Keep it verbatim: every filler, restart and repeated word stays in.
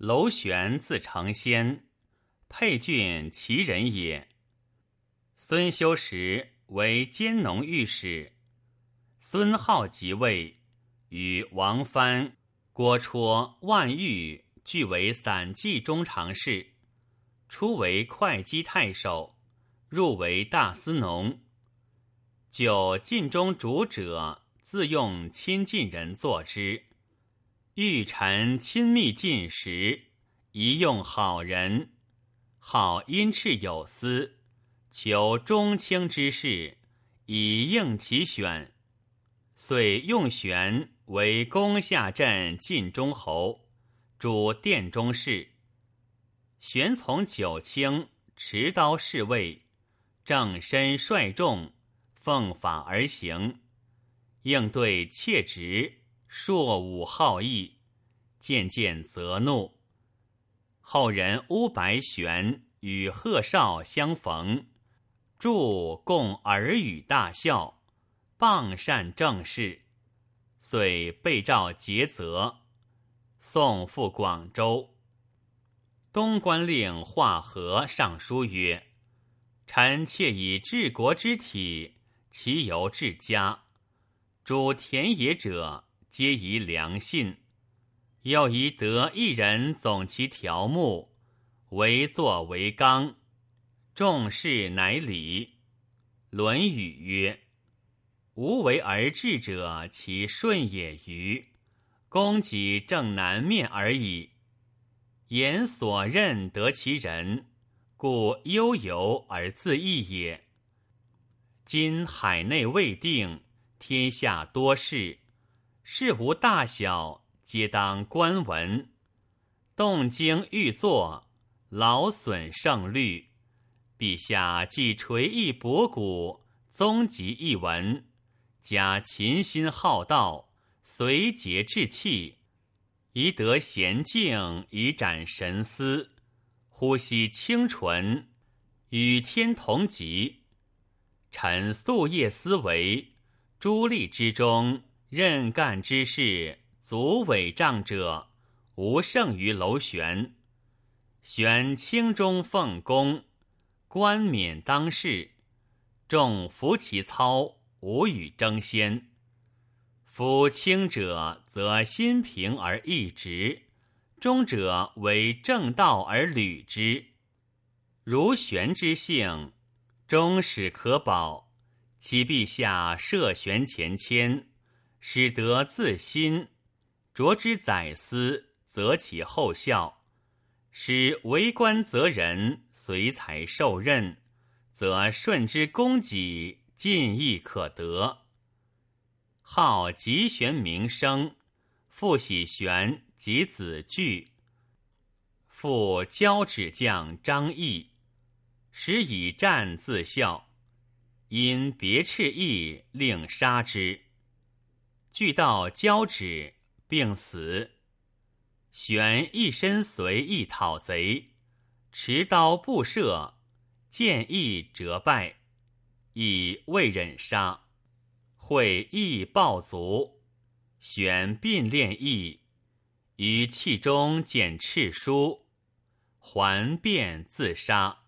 娄玄字成先，沛郡齐人也。孙修时为监农御史。孙浩即位，与王藩、郭绰、万玉俱为散骑中常侍，初为会稽太守，入为大司农。就晋中主者，自用亲近人作之。遇臣亲密进时，宜用好人，好因斥有司，求中卿之事，以应其选。遂用玄为攻下镇晋中侯，主殿中事。玄从九卿，持刀侍卫，正身率众，奉法而行，应对切直，硕武好义，渐渐则怒。后人乌白玄与贺绍相逢，著共耳语大笑，傍善政事，遂被诏节责，送赴广州。东关令华和上书曰：臣妾以治国之体，其由治家，主田野者，皆宜良信，又宜得一人总其条目，为作为纲，众事乃理。论语曰：无为而治者，其顺也与？公己正南面而已。言所任得其人，故悠游而自异也。今海内未定，天下多事，事无大小，皆当观闻。动经欲作，劳损胜虑。陛下既垂意博古，宗籍一文，加勤心好道，随节治气，宜得娴静，以展神思，呼吸清纯，与天同极。臣夙夜思维，诸吏之中，任干之事，足委仗者，无胜于娄玄。玄清中奉公，冠冕当世，众服其操，无与争先。夫轻者则心平而义直，中者为正道而履之。如玄之性，终始可保，其陛下设玄前谦，使得自心，着之宰司，择其后效，使为官择人，随才受任，则顺之供给，尽亦可得。号集玄名声，复喜玄及子据，复交趾将张毅，时以战自效，因别斥意，令杀之。据到交趾，病死。玄一身随意讨贼，持刀不射，见义折败，以未忍杀。会义暴卒，玄并练义，于气中见敕书，还便自杀。